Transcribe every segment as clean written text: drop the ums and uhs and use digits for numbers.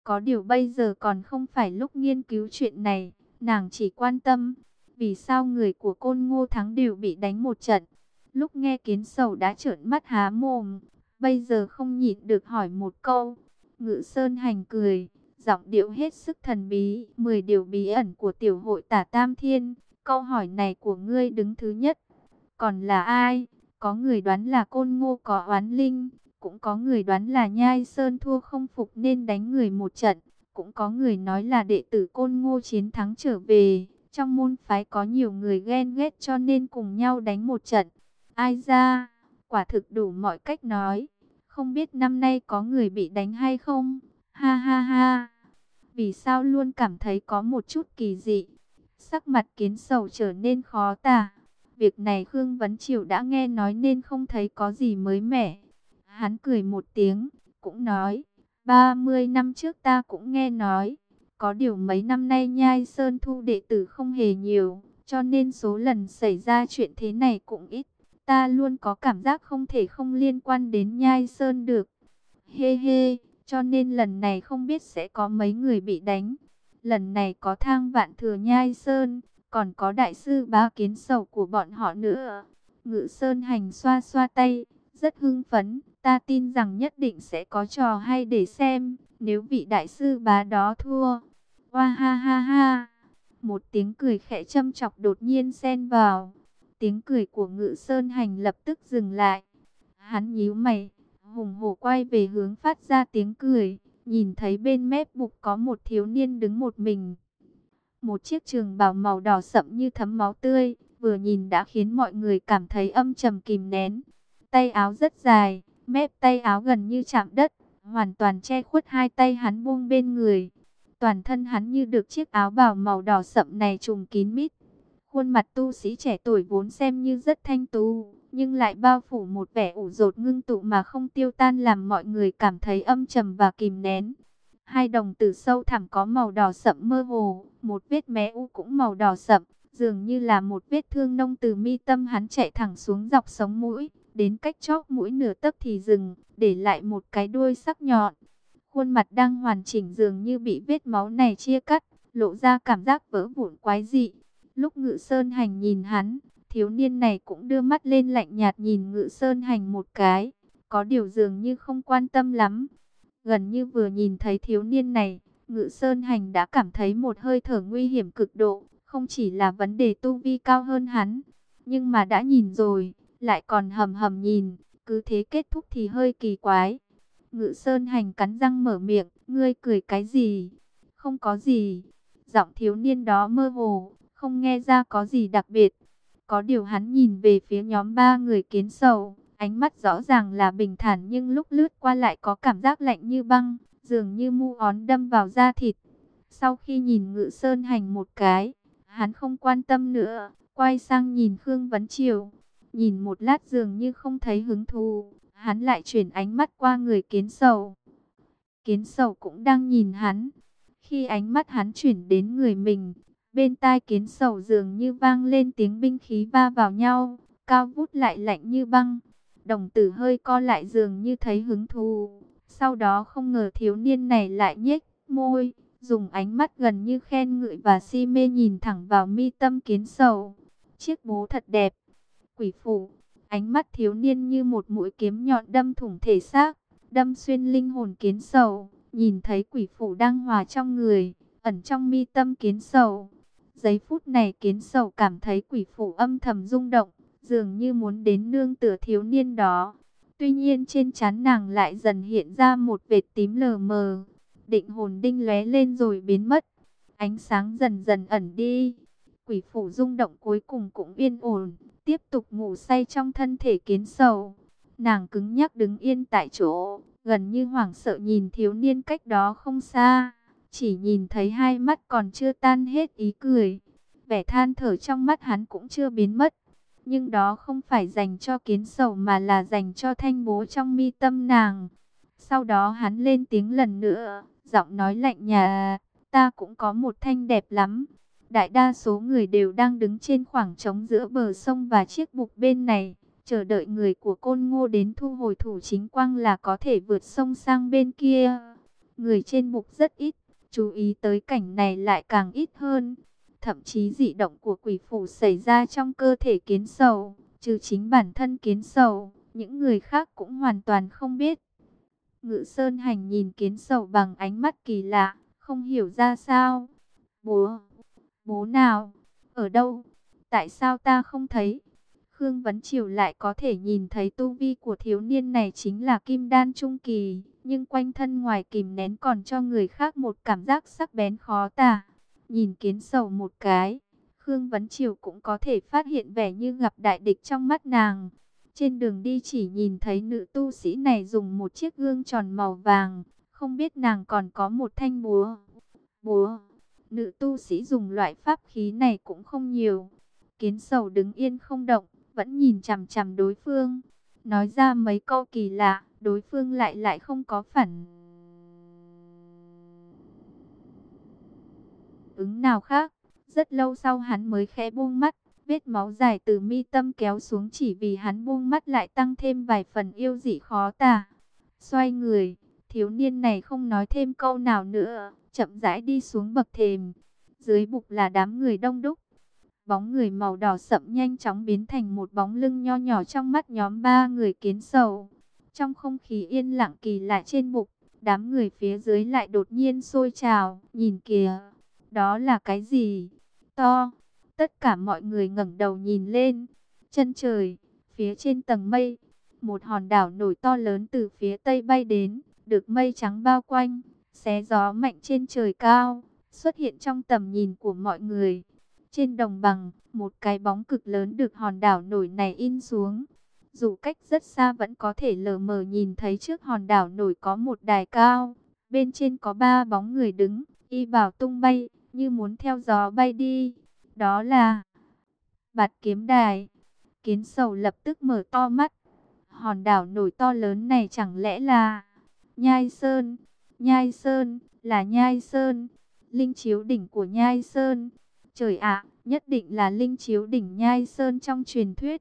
Có điều bây giờ còn không phải lúc nghiên cứu chuyện này, nàng chỉ quan tâm vì sao người của Côn Ngô Thắng đều bị đánh một trận. Lúc nghe Kiến Sầu đã trợn mắt há mồm, bây giờ không nhịn được hỏi một câu. Ngự Sơn Hành cười, giọng điệu hết sức thần bí. 10 điều bí ẩn của tiểu hội Tả Tam Thiên, câu hỏi này của ngươi đứng thứ nhất. Còn là ai? Có người đoán là Côn Ngô có oán linh, cũng có người đoán là Nhai Sơn thua không phục nên đánh người một trận, cũng có người nói là đệ tử Côn Ngô chiến thắng trở về. Trong môn phái có nhiều người ghen ghét cho nên cùng nhau đánh một trận. Ai ra, quả thực đủ mọi cách nói. Không biết năm nay có người bị đánh hay không? Ha ha ha. Vì sao luôn cảm thấy có một chút kỳ dị? Sắc mặt Kiến Sầu trở nên khó tả. Việc này Khương Vấn Triều đã nghe nói nên không thấy có gì mới mẻ. Hắn cười một tiếng, cũng nói, 30 năm trước ta cũng nghe nói. Có điều mấy năm nay Nhai Sơn thu đệ tử không hề nhiều, cho nên số lần xảy ra chuyện thế này cũng ít. Ta luôn có cảm giác không thể không liên quan đến Nhai Sơn được. Hê hê, cho nên lần này không biết sẽ có mấy người bị đánh. Lần này có Thang Vạn Thừa Nhai Sơn, còn có đại sư Bá Kiến Sầu của bọn họ nữa. Ngự Sơn Hành xoa xoa tay, rất hưng phấn. Ta tin rằng nhất định sẽ có trò hay để xem, nếu vị đại sư Bá đó thua. Oa ha ha ha. Một tiếng cười khẽ châm chọc đột nhiên xen vào. Tiếng cười của Ngự Sơn Hành lập tức dừng lại. Hắn nhíu mày, hùng hổ quay về hướng phát ra tiếng cười. Nhìn thấy bên mép bục có một thiếu niên đứng một mình. Một chiếc trường bào màu đỏ sậm như thấm máu tươi, vừa nhìn đã khiến mọi người cảm thấy âm trầm kìm nén. Tay áo rất dài, mép tay áo gần như chạm đất, hoàn toàn che khuất hai tay hắn buông bên người. Toàn thân hắn như được chiếc áo bào màu đỏ sậm này trùm kín mít. Khuôn mặt tu sĩ trẻ tuổi vốn xem như rất thanh tú, nhưng lại bao phủ một vẻ ủ rột ngưng tụ mà không tiêu tan, làm mọi người cảm thấy âm trầm và kìm nén. Hai đồng tử sâu thẳm có màu đỏ sậm mơ hồ, một vết mé u cũng màu đỏ sậm, dường như là một vết thương nông từ mi tâm hắn chạy thẳng xuống dọc sống mũi, đến cách chóp mũi nửa tấc thì dừng, để lại một cái đuôi sắc nhọn. Khuôn mặt đang hoàn chỉnh dường như bị vết máu này chia cắt, lộ ra cảm giác vỡ vụn quái dị. Lúc Ngự Sơn Hành nhìn hắn, thiếu niên này cũng đưa mắt lên lạnh nhạt nhìn Ngự Sơn Hành một cái, có điều dường như không quan tâm lắm. Gần như vừa nhìn thấy thiếu niên này, Ngự Sơn Hành đã cảm thấy một hơi thở nguy hiểm cực độ, không chỉ là vấn đề tu vi cao hơn hắn, nhưng mà đã nhìn rồi, lại còn hầm hầm nhìn, cứ thế kết thúc thì hơi kỳ quái. Ngự Sơn Hành cắn răng mở miệng, ngươi cười cái gì? Không có gì. Giọng thiếu niên đó mơ hồ, không nghe ra có gì đặc biệt. Có điều hắn nhìn về phía nhóm ba người Kiến Sầu, ánh mắt rõ ràng là bình thản nhưng lúc lướt qua lại có cảm giác lạnh như băng, dường như mu ón đâm vào da thịt. Sau khi nhìn Ngự Sơn Hành một cái, hắn không quan tâm nữa, quay sang nhìn Khương Vấn Triều. Nhìn một lát dường như không thấy hứng thú, hắn lại chuyển ánh mắt qua người Kiến Sầu. Kiến Sầu cũng đang nhìn hắn. Khi ánh mắt hắn chuyển đến người mình, bên tai Kiến Sầu dường như vang lên tiếng binh khí va vào nhau, cao vút lại lạnh như băng. Đồng tử hơi co lại dường như thấy hứng thú. Sau đó không ngờ thiếu niên này lại nhếch môi, dùng ánh mắt gần như khen ngợi và si mê nhìn thẳng vào mi tâm Kiến Sầu. Chiếc bố thật đẹp. Quỷ phủ, ánh mắt thiếu niên như một mũi kiếm nhọn đâm thủng thể xác, đâm xuyên linh hồn Kiến Sầu. Nhìn thấy quỷ phủ đang hòa trong người, ẩn trong mi tâm Kiến Sầu. Giây phút này Kiến Sầu cảm thấy quỷ phủ âm thầm rung động, dường như muốn đến nương tựa thiếu niên đó. Tuy nhiên trên trán nàng lại dần hiện ra một vệt tím lờ mờ. Định hồn đinh lóe lên rồi biến mất. Ánh sáng dần dần ẩn đi. Quỷ phủ rung động cuối cùng cũng yên ổn, tiếp tục ngủ say trong thân thể Kiến Sầu. Nàng cứng nhắc đứng yên tại chỗ, gần như hoảng sợ nhìn thiếu niên cách đó không xa. Chỉ nhìn thấy hai mắt còn chưa tan hết ý cười. Vẻ than thở trong mắt hắn cũng chưa biến mất. Nhưng đó không phải dành cho Kiến Sầu mà là dành cho thanh bố trong mi tâm nàng. Sau đó hắn lên tiếng lần nữa, giọng nói lạnh nhạt, ta cũng có một thanh đẹp lắm. Đại đa số người đều đang đứng trên khoảng trống giữa bờ sông và chiếc bục bên này, chờ đợi người của Côn Ngô đến thu hồi thủ chính quang là có thể vượt sông sang bên kia. Người trên bục rất ít, chú ý tới cảnh này lại càng ít hơn. Thậm chí dị động của quỷ phủ xảy ra trong cơ thể kiến sầu, trừ chính bản thân kiến sầu, những người khác cũng hoàn toàn không biết. Ngự Sơn Hành nhìn kiến sầu bằng ánh mắt kỳ lạ, không hiểu ra sao. Bố, bố nào? Ở đâu? Tại sao ta không thấy? Khương Vấn Triều lại có thể nhìn thấy tu vi của thiếu niên này chính là kim đan trung kỳ, nhưng quanh thân ngoài kìm nén còn cho người khác một cảm giác sắc bén khó tả. Nhìn kiến sầu một cái, Khương Vấn Triều cũng có thể phát hiện vẻ như gặp đại địch trong mắt nàng. Trên đường đi chỉ nhìn thấy nữ tu sĩ này dùng một chiếc gương tròn màu vàng, không biết nàng còn có một thanh búa. Búa, nữ tu sĩ dùng loại pháp khí này cũng không nhiều. Kiến sầu đứng yên không động, vẫn nhìn chằm chằm đối phương. Nói ra mấy câu kỳ lạ, đối phương lại không có phản ứng nào khác. Rất lâu sau hắn mới khẽ buông mắt, vết máu dài từ mi tâm kéo xuống chỉ vì hắn buông mắt lại tăng thêm vài phần yêu dị khó tả. Xoay người, thiếu niên này không nói thêm câu nào nữa, chậm rãi đi xuống bậc thềm. Dưới bục là đám người đông đúc. Bóng người màu đỏ sậm nhanh chóng biến thành một bóng lưng nho nhỏ trong mắt nhóm ba người kiến sầu. Trong không khí yên lặng kỳ lạ trên bục, đám người phía dưới lại đột nhiên sôi trào, nhìn kìa, đó là cái gì? To. Tất cả mọi người ngẩng đầu nhìn lên. Chân trời, phía trên tầng mây, một hòn đảo nổi to lớn từ phía tây bay đến, được mây trắng bao quanh, xé gió mạnh trên trời cao, xuất hiện trong tầm nhìn của mọi người. Trên đồng bằng, một cái bóng cực lớn được hòn đảo nổi này in xuống. Dù cách rất xa vẫn có thể lờ mờ nhìn thấy trước hòn đảo nổi có một đài cao. Bên trên có ba bóng người đứng, y bào tung bay, như muốn theo gió bay đi. Đó là Bạt Kiếm Đài. Kiến sầu lập tức mở to mắt. Hòn đảo nổi to lớn này chẳng lẽ là Nhai Sơn? Nhai Sơn, là Nhai Sơn, linh chiếu đỉnh của Nhai Sơn. Trời ạ, nhất định là linh chiếu đỉnh Nhai Sơn trong truyền thuyết.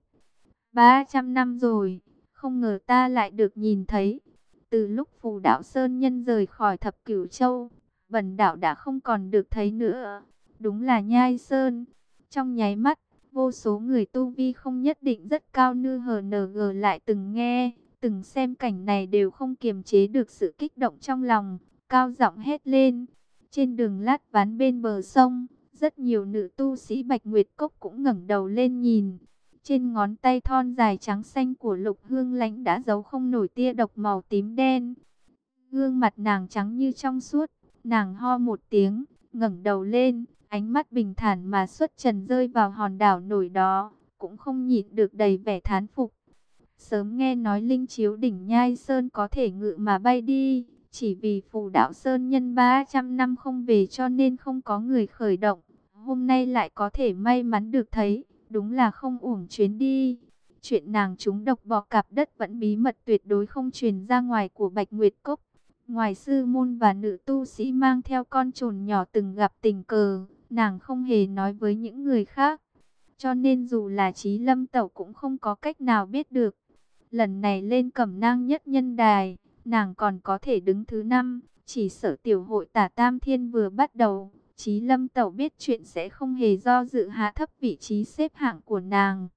300 năm rồi, không ngờ ta lại được nhìn thấy. Từ lúc Phù Đạo Sơn Nhân rời khỏi Thập Cửu Châu, Bần Đạo đã không còn được thấy nữa. Đúng là Nhai Sơn. Trong nháy mắt, vô số người tu vi không nhất định rất cao như HNG lại từng nghe, từng xem cảnh này đều không kiềm chế được sự kích động trong lòng, cao giọng hét lên. Trên đường lát ván bên bờ sông, rất nhiều nữ tu sĩ Bạch Nguyệt Cốc cũng ngẩng đầu lên nhìn. Trên ngón tay thon dài trắng xanh của Lục Hương Lãnh đã giấu không nổi tia độc màu tím đen. Gương mặt nàng trắng như trong suốt, nàng ho một tiếng, ngẩng đầu lên, ánh mắt bình thản mà xuất trần rơi vào hòn đảo nổi đó, cũng không nhịn được đầy vẻ thán phục. Sớm nghe nói linh chiếu đỉnh Nhai Sơn có thể ngự mà bay đi, chỉ vì Phù Đạo Sơn Nhân 300 năm không về cho nên không có người khởi động. Hôm nay lại có thể may mắn được thấy, đúng là không uổng chuyến đi. Chuyện nàng trúng độc bọ cạp đất vẫn bí mật tuyệt đối không truyền ra ngoài của Bạch Nguyệt Cốc. Ngoài sư môn và nữ tu sĩ mang theo con trồn nhỏ từng gặp tình cờ, nàng không hề nói với những người khác. Cho nên dù là Chí Lâm Tẩu cũng không có cách nào biết được. Lần này lên Cẩm Nang nhất nhân đài, nàng còn có thể đứng thứ 5, chỉ sợ tiểu hội Tả Tam Thiên vừa bắt đầu, Chí Lâm Tẩu biết chuyện sẽ không hề do dự hạ thấp vị trí xếp hạng của nàng.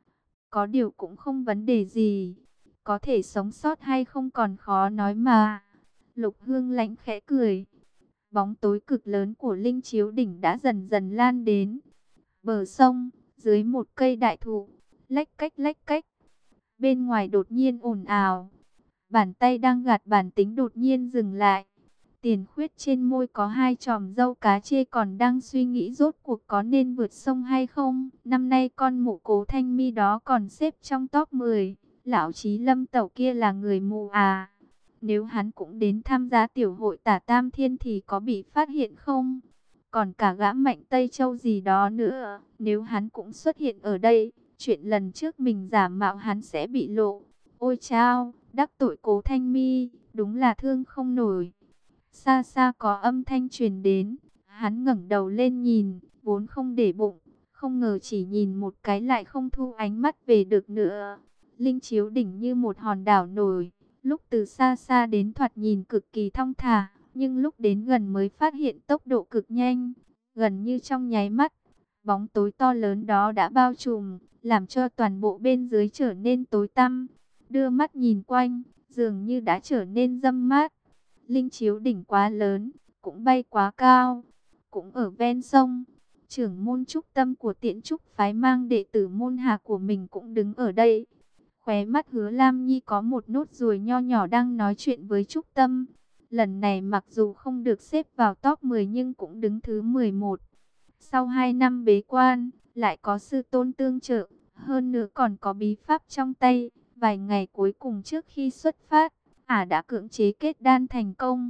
Có điều cũng không vấn đề gì, có thể sống sót hay không còn khó nói mà. Lục Hương Lãnh khẽ cười. Bóng tối cực lớn của linh chiếu đỉnh đã dần dần lan đến. Bờ sông, dưới một cây đại thụ, lách cách. Bên ngoài đột nhiên ồn ào. Bàn tay đang gạt bản tính đột nhiên dừng lại. Tiền Khuyết trên môi có hai chòm râu cá chê còn đang suy nghĩ rốt cuộc có nên vượt sông hay không. Năm nay con mụ Cố Thanh Mi đó còn xếp trong top 10. Lão Chí Lâm Tẩu kia là người mù à? Nếu hắn cũng đến tham gia tiểu hội Tả Tam Thiên thì có bị phát hiện không? Còn cả gã Mạnh Tây Châu gì đó nữa, nếu hắn cũng xuất hiện ở đây, chuyện lần trước mình giả mạo hắn sẽ bị lộ. Ôi chao, đắc tội Cố Thanh Mi, đúng là thương không nổi. Xa xa có âm thanh truyền đến, hắn ngẩng đầu lên nhìn, vốn không để bụng, không ngờ chỉ nhìn một cái lại không thu ánh mắt về được nữa. Linh chiếu đỉnh như một hòn đảo nổi, lúc từ xa xa đến thoạt nhìn cực kỳ thong thả, Nhưng lúc đến gần mới phát hiện tốc độ cực nhanh, gần như trong nháy mắt, bóng tối to lớn đó đã bao trùm, làm cho toàn bộ bên dưới trở nên tối tăm. Đưa mắt nhìn quanh, dường như đã trở nên râm mát. Linh chiếu đỉnh quá lớn, cũng bay quá cao, cũng ở ven sông. Trưởng môn Trúc Tâm của Tiễn Trúc phái mang đệ tử môn hạ của mình cũng đứng ở đây. Khóe mắt Hứa Lam Nhi có một nốt ruồi nho nhỏ đang nói chuyện với Trúc Tâm. Lần này mặc dù không được xếp vào top 10 nhưng cũng đứng thứ 11. Sau 2 năm bế quan, lại có sư tôn tương trợ, hơn nữa còn có bí pháp trong tay. Vài ngày cuối cùng trước khi xuất phát, đã cưỡng chế kết đan thành công.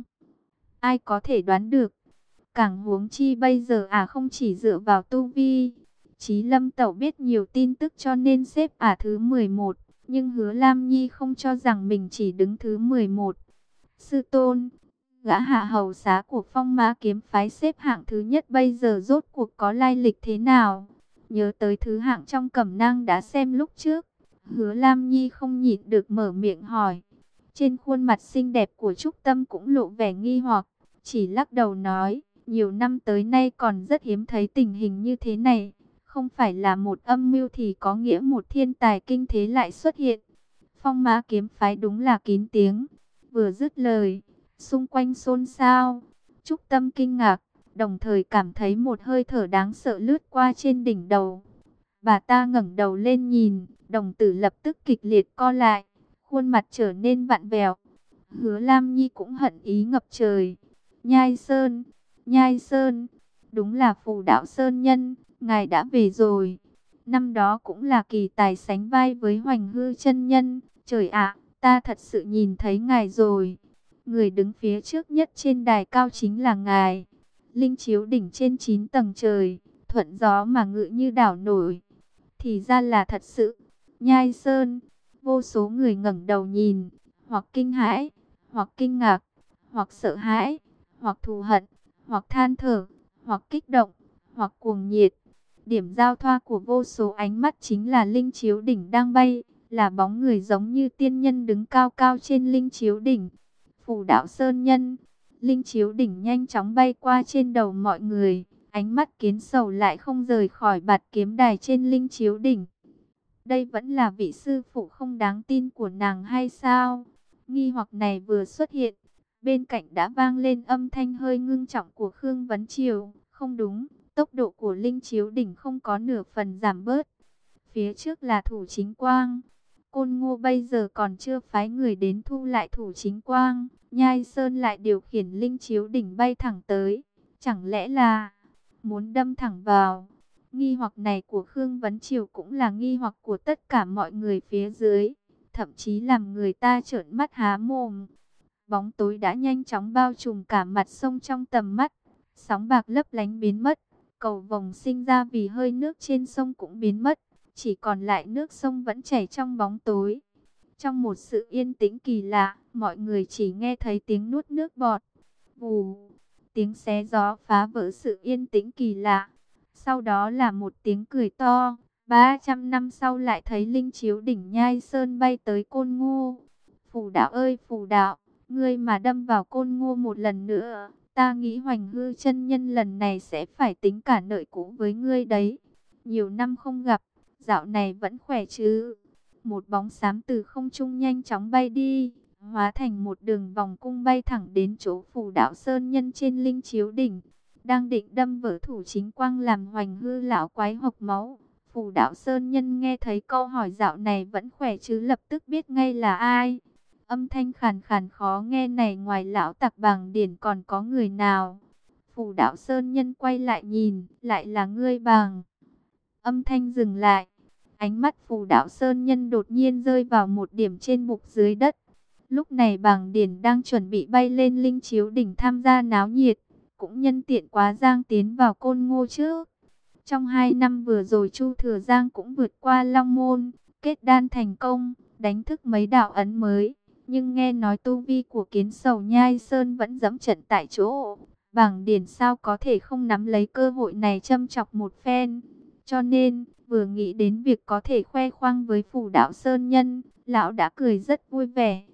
Ai có thể đoán được, càng huống chi bây giờ không chỉ dựa vào tu vi. Chí Lâm Tẩu biết nhiều tin tức cho nên xếp thứ 11, nhưng Hứa Lam Nhi không cho rằng mình chỉ đứng thứ 11. Sư tôn, gã hạ hầu xá của Phong Mã kiếm phái xếp hạng thứ nhất bây giờ rốt cuộc có lai lịch thế nào? Nhớ tới thứ hạng trong cẩm nang đã xem lúc trước, Hứa Lam Nhi không nhịn được mở miệng hỏi. Trên khuôn mặt xinh đẹp của Trúc Tâm cũng lộ vẻ nghi hoặc, chỉ lắc đầu nói, nhiều năm tới nay còn rất hiếm thấy tình hình như thế này. Không phải là một âm mưu thì có nghĩa một thiên tài kinh thế lại xuất hiện. Phong Mã kiếm phái đúng là kín tiếng. Vừa dứt lời, xung quanh xôn xao. Trúc Tâm kinh ngạc, đồng thời cảm thấy một hơi thở đáng sợ lướt qua trên đỉnh đầu. Bà ta ngẩng đầu lên nhìn, đồng tử lập tức kịch liệt co lại, khuôn mặt trở nên vặn vẹo. Hứa Lam Nhi cũng hận ý ngập trời. Nhai Sơn, Nhai Sơn, đúng là Phù Đạo Sơn Nhân, ngài đã về rồi. Năm đó cũng là kỳ tài sánh vai với Hoành Hư chân nhân. Trời ạ, ta thật sự nhìn thấy ngài rồi. Người đứng phía trước nhất trên đài cao chính là ngài. Linh chiếu đỉnh trên 9 tầng trời, thuận gió mà ngự như đảo nổi. Thì ra là thật sự. Nhai Sơn, vô số người ngẩng đầu nhìn, hoặc kinh hãi, hoặc kinh ngạc, hoặc sợ hãi, hoặc thù hận, hoặc than thở, hoặc kích động, hoặc cuồng nhiệt. Điểm giao thoa của vô số ánh mắt chính là linh chiếu đỉnh đang bay, là bóng người giống như tiên nhân đứng cao cao trên linh chiếu đỉnh. Phù Đạo Sơn Nhân, linh chiếu đỉnh nhanh chóng bay qua trên đầu mọi người, ánh mắt kiến sầu lại không rời khỏi bạt kiếm đài trên linh chiếu đỉnh. Đây vẫn là vị sư phụ không đáng tin của nàng hay sao? Nghi hoặc này vừa xuất hiện, bên cạnh đã vang lên âm thanh hơi ngưng trọng của Khương Vấn Triều. Không đúng, tốc độ của linh chiếu đỉnh không có nửa phần giảm bớt. Phía trước là Thủ Chính Quang. Côn Ngô bây giờ còn chưa phái người đến thu lại Thủ Chính Quang. Nhai Sơn lại điều khiển linh chiếu đỉnh bay thẳng tới. Chẳng lẽ là muốn đâm thẳng vào? Nghi hoặc này của Khương Vấn Triều cũng là nghi hoặc của tất cả mọi người phía dưới. Thậm chí làm người ta trợn mắt há mồm. Bóng tối đã nhanh chóng bao trùm cả mặt sông trong tầm mắt. Sóng bạc lấp lánh biến mất. Cầu vồng sinh ra vì hơi nước trên sông cũng biến mất. Chỉ còn lại nước sông vẫn chảy trong bóng tối. Trong một sự yên tĩnh kỳ lạ, mọi người chỉ nghe thấy tiếng nuốt nước bọt. Vù, tiếng xé gió phá vỡ sự yên tĩnh kỳ lạ. Sau đó là một tiếng cười to. 300 năm sau lại thấy linh chiếu đỉnh Nhai Sơn bay tới Côn Ngô. Phù Đạo ơi Phù Đạo, ngươi mà đâm vào Côn Ngô một lần nữa, ta nghĩ Hoành Hư chân nhân lần này sẽ phải tính cả nợ cũ với ngươi đấy. Nhiều năm không gặp, dạo này vẫn khỏe chứ? Một bóng xám từ không trung nhanh chóng bay đi, hóa thành một đường vòng cung bay thẳng đến chỗ Phù Đạo Sơn Nhân trên linh chiếu đỉnh. Đang định đâm vỡ Thủ Chính Quang làm Hoành Hư lão quái hộc máu. Phù Đạo Sơn Nhân nghe thấy câu hỏi dạo này vẫn khỏe chứ lập tức biết ngay là ai. Âm thanh khàn khàn khó nghe này ngoài lão tặc Bàng Điển còn có người nào? Phù Đạo Sơn Nhân quay lại nhìn, lại là ngươi Bàng. Âm thanh dừng lại. Ánh mắt Phù Đạo Sơn Nhân đột nhiên rơi vào một điểm trên bục dưới đất. Lúc này Bàng Điển đang chuẩn bị bay lên linh chiếu đỉnh tham gia náo nhiệt. Cũng nhân tiện quá Giang tiến vào Côn Ngô trước. Trong 2 năm vừa rồi Chu Thừa Giang cũng vượt qua Long Môn, kết đan thành công, đánh thức mấy đạo ấn mới. Nhưng nghe nói tu vi của Kiến Sầu Nhai Sơn vẫn dẫm trận tại chỗ. Bàng Điển sao có thể không nắm lấy cơ hội này châm chọc một phen. Cho nên, vừa nghĩ đến việc có thể khoe khoang với Phù Đạo Sơn Nhân, lão đã cười rất vui vẻ.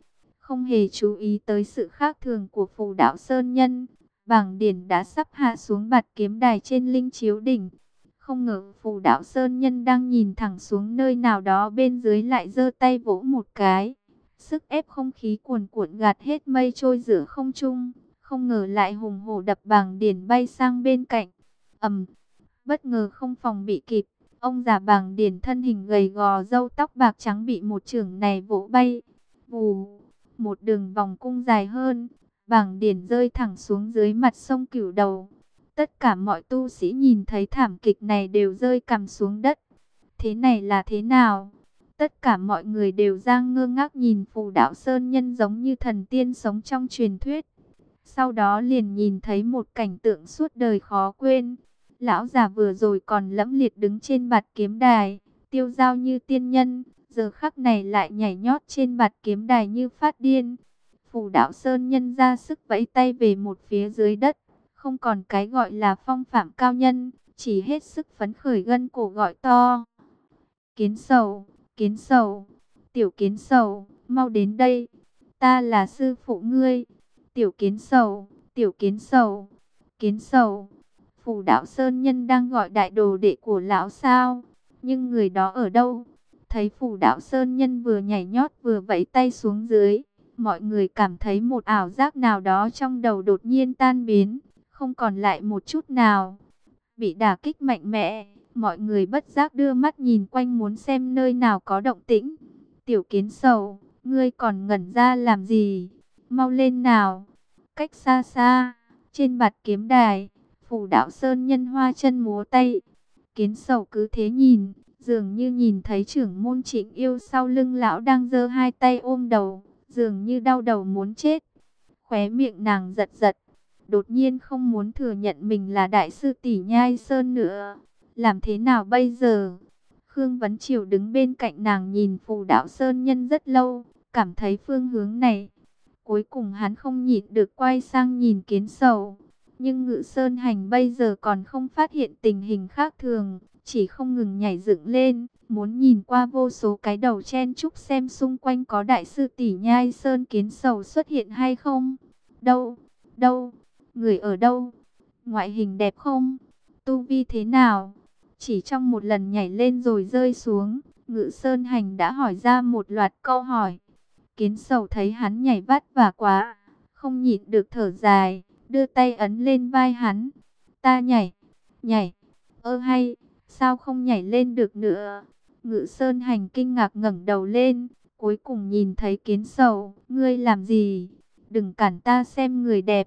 không hề chú ý tới sự khác thường của Phù Đạo Sơn Nhân. Bàng Điển đã sắp hạ xuống bạt kiếm đài trên Linh Chiếu đỉnh. Không ngờ Phù Đạo Sơn Nhân đang nhìn thẳng xuống nơi nào đó bên dưới lại giơ tay vỗ một cái. Sức ép không khí cuồn cuộn gạt hết mây trôi giữa không trung. Không ngờ lại hùng hổ đập Bàng Điển bay sang bên cạnh. Ầm, bất ngờ không phòng bị kịp. Ông già Bàng Điển thân hình gầy gò, râu tóc bạc trắng bị một chưởng này vỗ bay. Vù, một đường vòng cung dài hơn. Bàng Điển rơi thẳng xuống dưới mặt sông Cửu Đầu. Tất cả mọi tu sĩ nhìn thấy thảm kịch này đều rơi cằm xuống đất. Thế này là thế nào? Tất cả mọi người đều đang ngơ ngác nhìn Phù Đạo Sơn Nhân giống như thần tiên sống trong truyền thuyết. Sau đó liền nhìn thấy một cảnh tượng suốt đời khó quên. Lão già vừa rồi còn lẫm liệt đứng trên bạt kiếm đài, tiêu dao như tiên nhân, giờ khắc này lại nhảy nhót trên bạt kiếm đài như phát điên. Phù Đạo Sơn Nhân ra sức vẫy tay về một phía dưới đất, không còn cái gọi là phong phạm cao nhân, chỉ hết sức phấn khởi gân cổ gọi to. Kiến Sầu, Kiến Sầu, tiểu Kiến Sầu, mau đến đây, ta là sư phụ ngươi. Tiểu Kiến Sầu, tiểu Kiến Sầu, Kiến Sầu. Phù Đạo Sơn Nhân đang gọi đại đồ đệ của lão sao? Nhưng người đó ở đâu? Thấy Phù Đạo Sơn Nhân vừa nhảy nhót vừa vẫy tay xuống dưới, mọi người cảm thấy một ảo giác nào đó trong đầu đột nhiên tan biến, không còn lại một chút nào. Bị đả kích mạnh mẽ, mọi người bất giác đưa mắt nhìn quanh muốn xem nơi nào có động tĩnh. Tiểu Kiến Sầu, ngươi còn ngẩn ra làm gì? Mau lên nào! Cách xa xa, trên bạt kiếm đài, Phù Đạo Sơn Nhân hoa chân múa tay. Kiến Sầu cứ thế nhìn, dường như nhìn thấy trưởng môn Trịnh Yêu sau lưng lão đang giơ hai tay ôm đầu, dường như đau đầu muốn chết. Khóe miệng nàng giật giật, đột nhiên không muốn thừa nhận mình là đại sư tỷ Nhai Sơn nữa. Làm thế nào bây giờ? Khương Vấn Triều đứng bên cạnh nàng nhìn Phù Đạo Sơn Nhân rất lâu, cảm thấy phương hướng này. Cuối cùng hắn không nhịn được quay sang nhìn Kiến Sầu. Nhưng Ngự Sơn Hành bây giờ còn không phát hiện tình hình khác thường, chỉ không ngừng nhảy dựng lên, muốn nhìn qua vô số cái đầu chen chúc xem xung quanh có đại sư tỷ Nhai Sơn Kiến Sầu xuất hiện hay không. Đâu, đâu, người ở đâu, ngoại hình đẹp không, tu vi thế nào? Chỉ trong một lần nhảy lên rồi rơi xuống, Ngự Sơn Hành đã hỏi ra một loạt câu hỏi. Kiến Sầu thấy hắn nhảy vắt vả quá, không nhịn được thở dài, đưa tay ấn lên vai hắn. Ta nhảy, nhảy, hay, sao không nhảy lên được nữa? Ngự Sơn Hành kinh ngạc ngẩng đầu lên, cuối cùng nhìn thấy Kiến Sầu. Ngươi làm gì? Đừng cản ta xem người đẹp.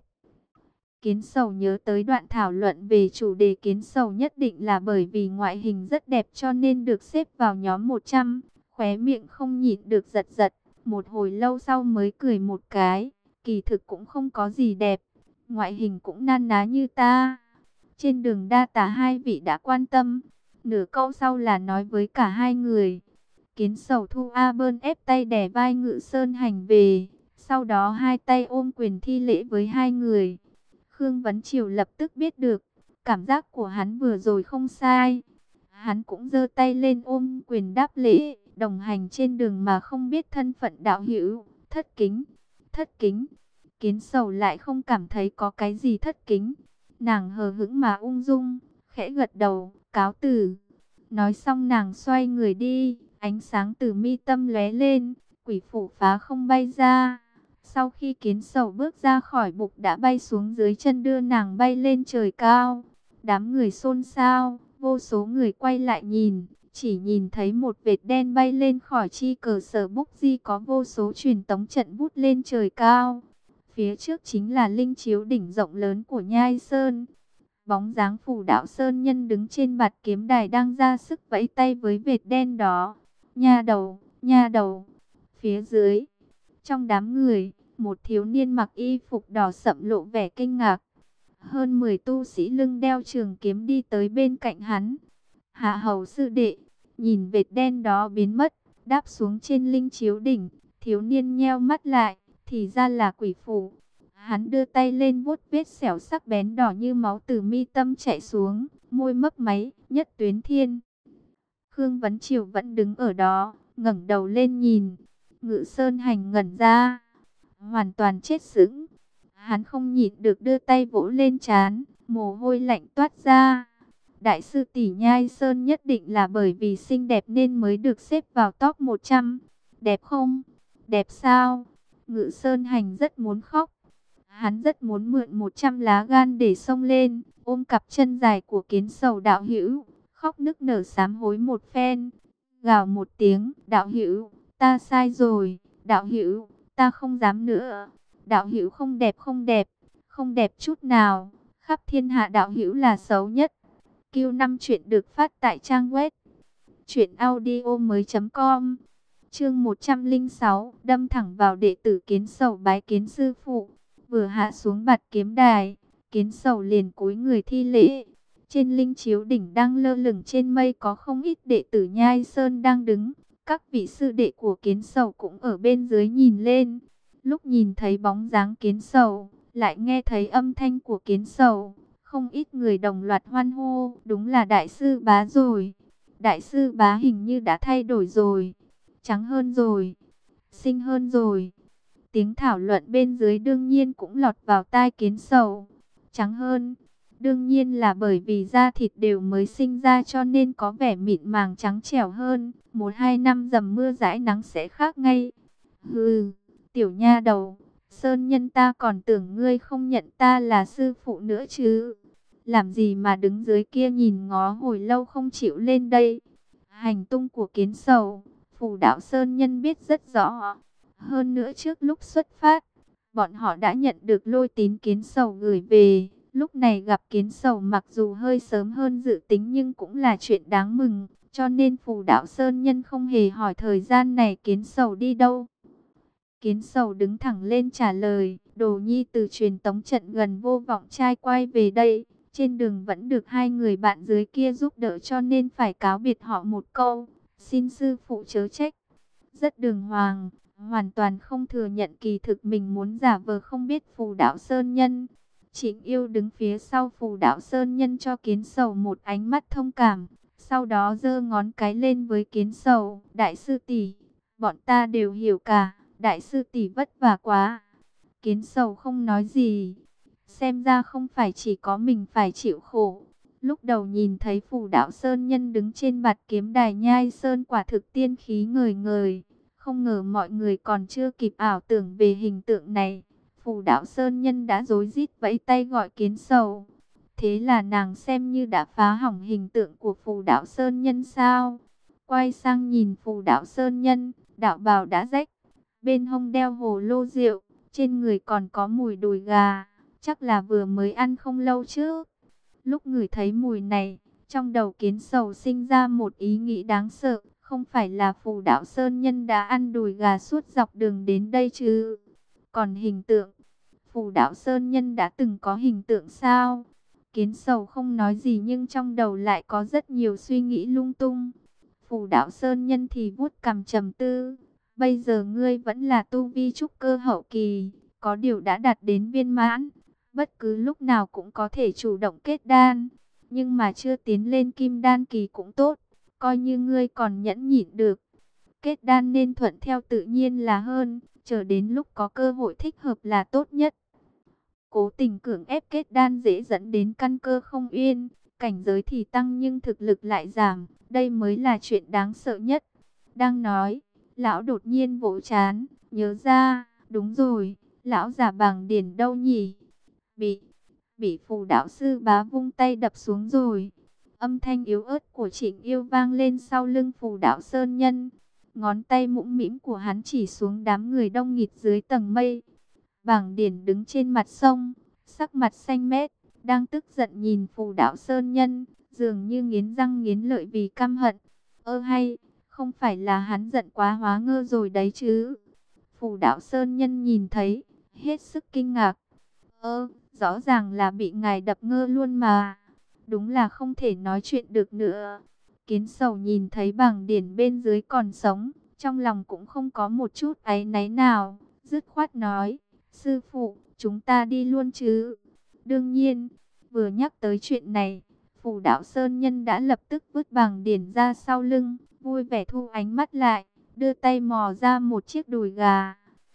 Kiến Sầu nhớ tới đoạn thảo luận về chủ đề Kiến Sầu nhất định là bởi vì ngoại hình rất đẹp cho nên được xếp vào nhóm 100. Khóe miệng không nhịn được giật giật, một hồi lâu sau mới cười một cái. Kỳ thực cũng không có gì đẹp, ngoại hình cũng nan ná như ta. Trên đường đa tả hai vị đã quan tâm. Nửa câu sau là nói với cả hai người. Kiến Sầu thu A Bơn ép tay đè vai Ngự Sơn Hành về. Sau đó hai tay ôm quyền thi lễ với hai người. Khương Vấn Triều lập tức biết được, cảm giác của hắn vừa rồi không sai. Hắn cũng giơ tay lên ôm quyền đáp lễ, đồng hành trên đường mà không biết thân phận đạo hữu, thất kính, thất kính. Kiến Sầu lại không cảm thấy có cái gì thất kính. Nàng hờ hững mà ung dung, khẽ gật đầu, cáo từ. Nói xong nàng xoay người đi, ánh sáng từ mi tâm lóe lên, quỷ phủ phá không bay ra. Sau khi Kiến Sầu bước ra khỏi bục đã bay xuống dưới chân đưa nàng bay lên trời cao. Đám người xôn xao, vô số người quay lại nhìn, chỉ nhìn thấy một vệt đen bay lên khỏi chi cờ sở búc di có vô số truyền tống trận vút lên trời cao. Phía trước chính là linh chiếu đỉnh rộng lớn của Nhai Sơn. Bóng dáng Phù Đạo Sơn Nhân đứng trên bạt kiếm đài đang ra sức vẫy tay với vệt đen đó. Nha đầu, nha đầu. Phía dưới, trong đám người, một thiếu niên mặc y phục đỏ sậm lộ vẻ kinh ngạc. Hơn 10 tu sĩ lưng đeo trường kiếm đi tới bên cạnh hắn. Hạ hầu sư đệ, nhìn vệt đen đó biến mất, đáp xuống trên linh chiếu đỉnh. Thiếu niên nheo mắt lại, thì ra là quỷ phủ. Hắn đưa tay lên vuốt vết sẹo sắc bén đỏ như máu từ mi tâm chạy xuống, môi mấp máy, nhất tuyến thiên. Khương Vấn Triều vẫn đứng ở đó, ngẩng đầu lên nhìn. Ngự Sơn Hành ngẩn ra. hoàn toàn chết sững. Hắn không nhịn được đưa tay vỗ lên trán, mồ hôi lạnh toát ra. Đại sư tỷ Nhai Sơn nhất định là bởi vì xinh đẹp nên mới được xếp vào top 100. Đẹp không? Đẹp sao? Ngự Sơn Hành rất muốn khóc. Hắn rất muốn mượn 100 lá gan để xông lên, ôm cặp chân dài của Kiến Sầu đạo hữu, khóc nức nở sám hối một phen, gào một tiếng, đạo hữu, ta sai rồi, đạo hữu, ta không dám nữa, đạo hữu không đẹp không đẹp, không đẹp chút nào, khắp thiên hạ đạo hữu là xấu nhất. Q5 chuyện được phát tại trang web truyệnaudiomoi.com. Chương 106, đâm thẳng vào đệ tử Kiến Sầu bái kiến sư phụ. Vừa hạ xuống bạt kiếm đài, Kiến Sầu liền cúi người thi lễ. Trên linh chiếu đỉnh đang lơ lửng trên mây có không ít đệ tử Nhai Sơn đang đứng. Các vị sư đệ của Kiến Sầu cũng ở bên dưới nhìn lên. Lúc nhìn thấy bóng dáng Kiến Sầu, lại nghe thấy âm thanh của Kiến Sầu, không ít người đồng loạt hoan hô, đúng là đại sư bá rồi. Đại sư bá hình như đã thay đổi rồi, trắng hơn rồi, xinh hơn rồi. Tiếng thảo luận bên dưới đương nhiên cũng lọt vào tai Kiến Sầu. Trắng hơn, đương nhiên là bởi vì da thịt đều mới sinh ra cho nên có vẻ mịn màng trắng trẻo hơn. 1-2 năm dầm mưa dãi nắng sẽ khác ngay. Hừ, tiểu nha đầu, Sơn Nhân ta còn tưởng ngươi không nhận ta là sư phụ nữa chứ. Làm gì mà đứng dưới kia nhìn ngó hồi lâu không chịu lên đây. Hành tung của Kiến Sầu, Phù Đạo Sơn Nhân biết rất rõ. Hơn nữa trước lúc xuất phát, bọn họ đã nhận được lôi tín Kiến Sầu gửi về. Lúc này gặp Kiến Sầu mặc dù hơi sớm hơn dự tính nhưng cũng là chuyện đáng mừng. Cho nên Phù Đạo Sơn Nhân không hề hỏi thời gian này Kiến Sầu đi đâu. Kiến Sầu đứng thẳng lên trả lời, Đồ Nhi từ truyền tống trận gần Vô Vọng Trai quay về đây. Trên đường vẫn được hai người bạn dưới kia giúp đỡ cho nên phải cáo biệt họ một câu. Xin sư phụ chớ trách. Rất đường hoàng, hoàn toàn không thừa nhận kỳ thực mình muốn giả vờ không biết Phù Đạo Sơn Nhân. Trịnh Yêu đứng phía sau Phù Đạo Sơn Nhân cho Kiến Sầu một ánh mắt thông cảm. Sau đó giơ ngón cái lên với Kiến Sầu, đại sư tỷ, bọn ta đều hiểu cả, đại sư tỷ vất vả quá. Kiến Sầu không nói gì. Xem ra không phải chỉ có mình phải chịu khổ. Lúc đầu nhìn thấy Phù Đạo Sơn Nhân đứng trên bạt kiếm đài Nhai Sơn quả thực tiên khí ngời ngời. Không ngờ mọi người còn chưa kịp ảo tưởng về hình tượng này. Phù Đạo Sơn Nhân đã rối rít vẫy tay gọi Kiến Sầu. Thế là nàng xem như đã phá hỏng hình tượng của Phù Đạo Sơn Nhân sao? Quay sang nhìn Phù Đạo Sơn Nhân, đạo bào đã rách. Bên hông đeo hồ lô rượu, trên người còn có mùi đùi gà. Chắc là vừa mới ăn không lâu trước. Lúc ngửi thấy mùi này, trong đầu Kiến Sầu sinh ra một ý nghĩ đáng sợ. Không phải là Phù Đạo Sơn Nhân đã ăn đùi gà suốt dọc đường đến đây chứ? Còn hình tượng, Phù Đạo Sơn Nhân đã từng có hình tượng sao? Kiến Sầu không nói gì nhưng trong đầu lại có rất nhiều suy nghĩ lung tung. Phù Đạo Sơn Nhân thì vuốt cằm trầm tư. Bây giờ ngươi vẫn là tu vi trúc cơ hậu kỳ, có điều đã đạt đến viên mãn. Bất cứ lúc nào cũng có thể chủ động kết đan. Nhưng mà chưa tiến lên kim đan kỳ cũng tốt. Coi như ngươi còn nhẫn nhịn được. Kết đan nên thuận theo tự nhiên là hơn. Chờ đến lúc có cơ hội thích hợp là tốt nhất. Cố tình cưỡng ép kết đan dễ dẫn đến căn cơ không yên. Cảnh giới thì tăng nhưng thực lực lại giảm. Đây mới là chuyện đáng sợ nhất. Đang nói, lão đột nhiên vỗ chán. Nhớ ra, đúng rồi, lão già Bàng Điển đâu nhỉ? Bị Phù Đạo sư bá vung tay đập xuống rồi. Âm thanh yếu ớt của Trịnh Yêu vang lên sau lưng Phù Đạo Sơn Nhân. Ngón tay mũm mĩm của hắn chỉ xuống đám người đông nghịt dưới tầng mây. Bàng Điển đứng trên mặt sông, sắc mặt xanh mét, đang tức giận nhìn Phù Đạo Sơn Nhân, dường như nghiến răng nghiến lợi vì căm hận. Hay, không phải là hắn giận quá hóa ngơ rồi đấy chứ? Phù Đạo Sơn Nhân nhìn thấy, hết sức kinh ngạc. Rõ ràng là bị ngài đập ngơ luôn mà. Đúng là không thể nói chuyện được nữa. Kiến Sầu nhìn thấy Bàng Điển bên dưới còn sống, trong lòng cũng không có một chút áy náy nào, dứt khoát nói, sư phụ, chúng ta đi luôn chứ? Đương nhiên, vừa nhắc tới chuyện này, Phù Đạo Sơn Nhân đã lập tức vứt Bàng Điển ra sau lưng, vui vẻ thu ánh mắt lại, đưa tay mò ra một chiếc đùi gà.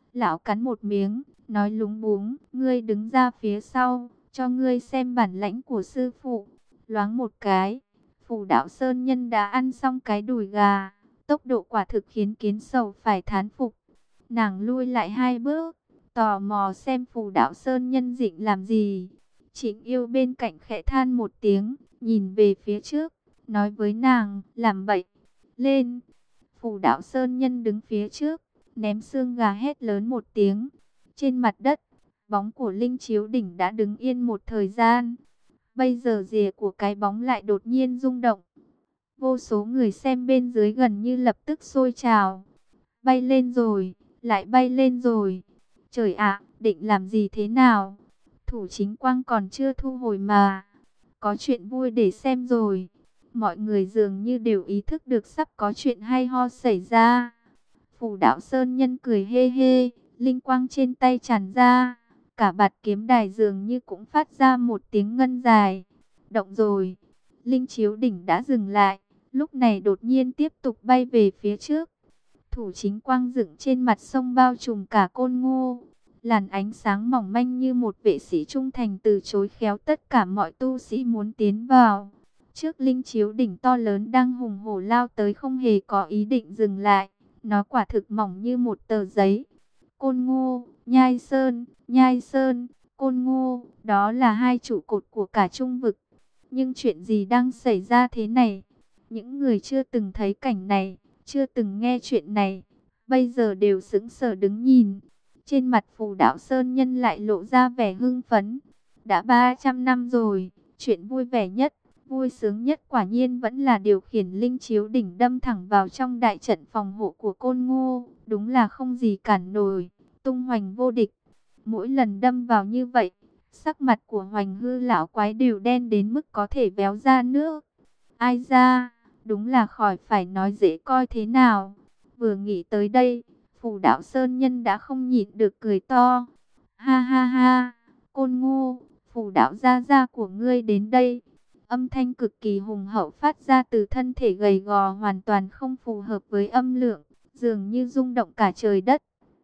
Lão cắn một miếng, nói lúng búng, ngươi đứng ra phía sau, cho ngươi xem bản lãnh của sư phụ. Loáng một cái, Phù Đạo Sơn Nhân đã ăn xong cái đùi gà, tốc độ quả thực khiến Kiến Sầu phải thán phục. Nàng lui lại 2 bước, tò mò xem Phù Đạo Sơn Nhân định làm gì. Trịnh Yêu bên cạnh khẽ than một tiếng, nhìn về phía trước, nói với nàng, làm bậy, lên. Phù Đạo Sơn Nhân đứng phía trước, ném xương gà hét lớn một tiếng. Trên mặt đất, bóng của Linh Chiếu Đỉnh đã đứng yên một thời gian. Bây giờ rìa của cái bóng lại đột nhiên rung động. Vô số người xem bên dưới gần như lập tức sôi trào. Bay lên rồi, lại bay lên rồi. Trời ạ, định làm gì thế nào? Thủ chính quang còn chưa thu hồi mà. Có chuyện vui để xem rồi. Mọi người dường như đều ý thức được sắp có chuyện hay ho xảy ra. Phù Đạo Sơn Nhân cười hê hê, linh quang trên tay tràn ra. Cả bạt kiếm đài dường như cũng phát ra một tiếng ngân dài. Động rồi. Linh Chiếu Đỉnh đã dừng lại. Lúc này đột nhiên tiếp tục bay về phía trước. Thủ chính quang dựng trên mặt sông bao trùm cả Côn Ngô. Làn ánh sáng mỏng manh như một vệ sĩ trung thành từ chối khéo tất cả mọi tu sĩ muốn tiến vào. Trước Linh Chiếu Đỉnh to lớn đang hùng hổ lao tới không hề có ý định dừng lại. Nó quả thực mỏng như một tờ giấy. Côn Ngô, Nhai Sơn, Côn Ngô, đó là 2 trụ cột của cả Trung vực. Nhưng chuyện gì đang xảy ra thế này? Những người chưa từng thấy cảnh này, chưa từng nghe chuyện này, bây giờ đều sững sờ đứng nhìn. Trên mặt Phù Đạo Sơn Nhân lại lộ ra vẻ hưng phấn. Đã 300 năm rồi, chuyện vui vẻ nhất, vui sướng nhất quả nhiên vẫn là điều khiển Linh Chiếu Đỉnh đâm thẳng vào trong đại trận phòng hộ của Côn Ngô. Đúng là không gì cản nổi, tung hoành vô địch. Mỗi lần đâm vào như vậy, sắc mặt của Hoành Hư lão quái đều đen đến mức có thể véo ra nước. Ai ra, đúng là khỏi phải nói dễ coi thế nào. Vừa nghĩ tới đây, Phù Đạo Sơn Nhân đã không nhịn được cười to. Ha ha ha, Côn Ngô, Phù Đạo gia gia của ngươi đến đây. Âm thanh cực kỳ hùng hậu phát ra từ thân thể gầy gò hoàn toàn không phù hợp với âm lượng, dường như rung động cả trời đất.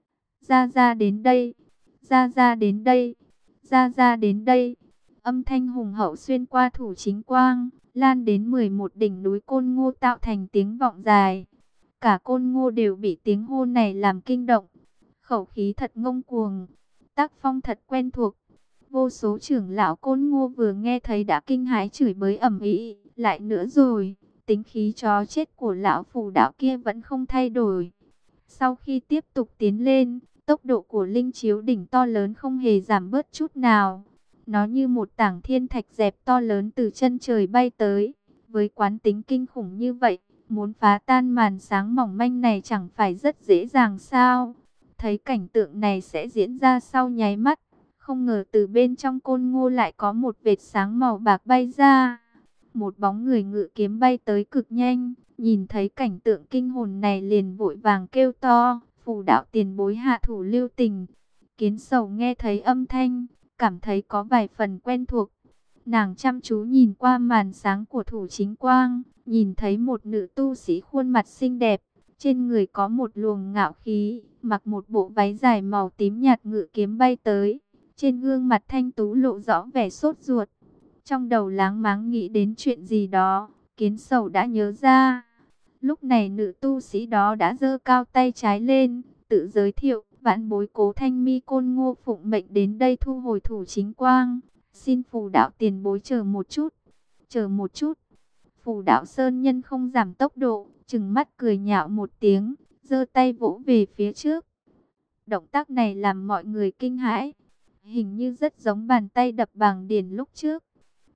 Gia gia đến đây, gia gia đến đây, gia gia đến đây. Âm thanh hùng hậu xuyên qua thủ chính quang, lan đến 11 đỉnh núi Côn Ngô tạo thành tiếng vọng dài. Cả Côn Ngô đều bị tiếng hô này làm kinh động. Khẩu khí thật ngông cuồng, tác phong thật quen thuộc. Vô số trưởng lão Côn Ngô vừa nghe thấy đã kinh hãi chửi bới ầm ĩ. Lại nữa rồi, tính khí chó chết của lão Phù Đạo kia vẫn không thay đổi. Sau khi tiếp tục tiến lên, tốc độ của Linh Chiếu Đỉnh to lớn không hề giảm bớt chút nào. Nó như một tảng thiên thạch dẹp to lớn từ chân trời bay tới. Với quán tính kinh khủng như vậy, muốn phá tan màn sáng mỏng manh này chẳng phải rất dễ dàng sao? Thấy cảnh tượng này sẽ diễn ra sau nháy mắt. Không ngờ từ bên trong Côn Ngô lại có một vệt sáng màu bạc bay ra. Một bóng người ngự kiếm bay tới cực nhanh. Nhìn thấy cảnh tượng kinh hồn này liền vội vàng kêu to. Phù Đạo tiền bối hạ thủ lưu tình. Kiến Sầu nghe thấy âm thanh, cảm thấy có vài phần quen thuộc. Nàng chăm chú nhìn qua màn sáng của thủ chính quang, nhìn thấy một nữ tu sĩ khuôn mặt xinh đẹp, trên người có một luồng ngạo khí, mặc một bộ váy dài màu tím nhạt ngự kiếm bay tới. Trên gương mặt thanh tú lộ rõ vẻ sốt ruột. Trong đầu láng máng nghĩ đến chuyện gì đó, Kiến Sầu đã nhớ ra. Lúc này nữ tu sĩ đó đã giơ cao tay trái lên, tự giới thiệu, vãn bối Cố Thanh Mi Côn Ngô phụng mệnh đến đây thu hồi thủ chính quang. Xin Phù Đạo tiền bối chờ một chút, chờ một chút. Phù Đạo Sơn Nhân không giảm tốc độ, trừng mắt cười nhạo một tiếng, giơ tay vỗ về phía trước. Động tác này làm mọi người kinh hãi, hình như rất giống bàn tay đập bảng điển lúc trước.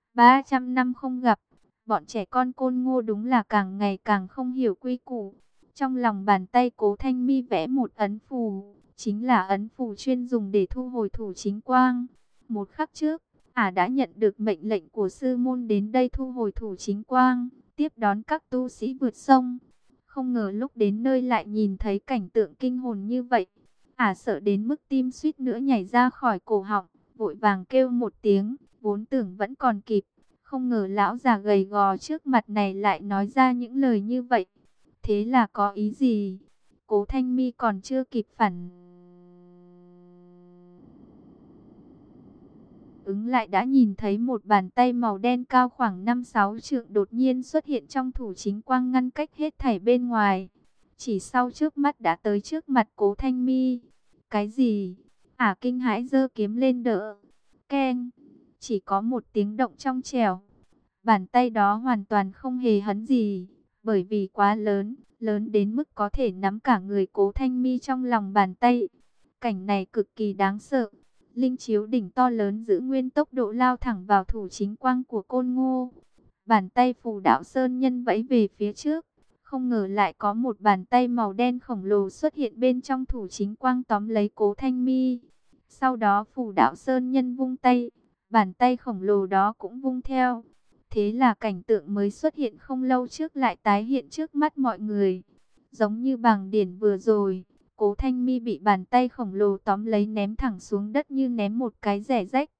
300 năm không gặp, bọn trẻ con Côn Ngô đúng là càng ngày càng không hiểu quy củ. Trong lòng bàn tay Cố Thanh Mi vẽ một ấn phù, chính là ấn phù chuyên dùng để thu hồi thủ chính quang. Một khắc trước, đã nhận được mệnh lệnh của sư môn đến đây thu hồi thủ chính quang, tiếp đón các tu sĩ vượt sông. Không ngờ lúc đến nơi lại nhìn thấy cảnh tượng kinh hồn như vậy. Sợ đến mức tim suýt nữa nhảy ra khỏi cổ họng, vội vàng kêu một tiếng, vốn tưởng vẫn còn kịp. Không ngờ lão già gầy gò trước mặt này lại nói ra những lời như vậy. Thế là có ý gì? Cố Thanh Mi còn chưa kịp phản ứng lại đã nhìn thấy một bàn tay màu đen cao khoảng 5-6 trượng đột nhiên xuất hiện trong thủ chính quang, ngăn cách hết thảy bên ngoài. Chỉ sau trước mắt đã tới trước mặt Cố Thanh Mi. Cái gì? Ả kinh hãi giơ kiếm lên đỡ. Keng! Chỉ có một tiếng động trong trẻo. Bàn tay đó hoàn toàn không hề hấn gì, bởi vì quá lớn, lớn đến mức có thể nắm cả người Cố Thanh Mi trong lòng bàn tay. Cảnh này cực kỳ đáng sợ. Linh chiếu đỉnh to lớn giữ nguyên tốc độ lao thẳng vào thủ chính quang của Côn Ngô. Bàn tay Phù Đạo Sơn Nhân vẫy về phía trước. Không ngờ lại có một bàn tay màu đen khổng lồ xuất hiện bên trong thủ chính quang tóm lấy Cố Thanh Mi. Sau đó Phù Đạo Sơn Nhân vung tay, bàn tay khổng lồ đó cũng vung theo. Thế là cảnh tượng mới xuất hiện không lâu trước lại tái hiện trước mắt mọi người. Giống như bàng điển vừa rồi, Cố Thanh Mi bị bàn tay khổng lồ tóm lấy ném thẳng xuống đất như ném một cái rẻ rách.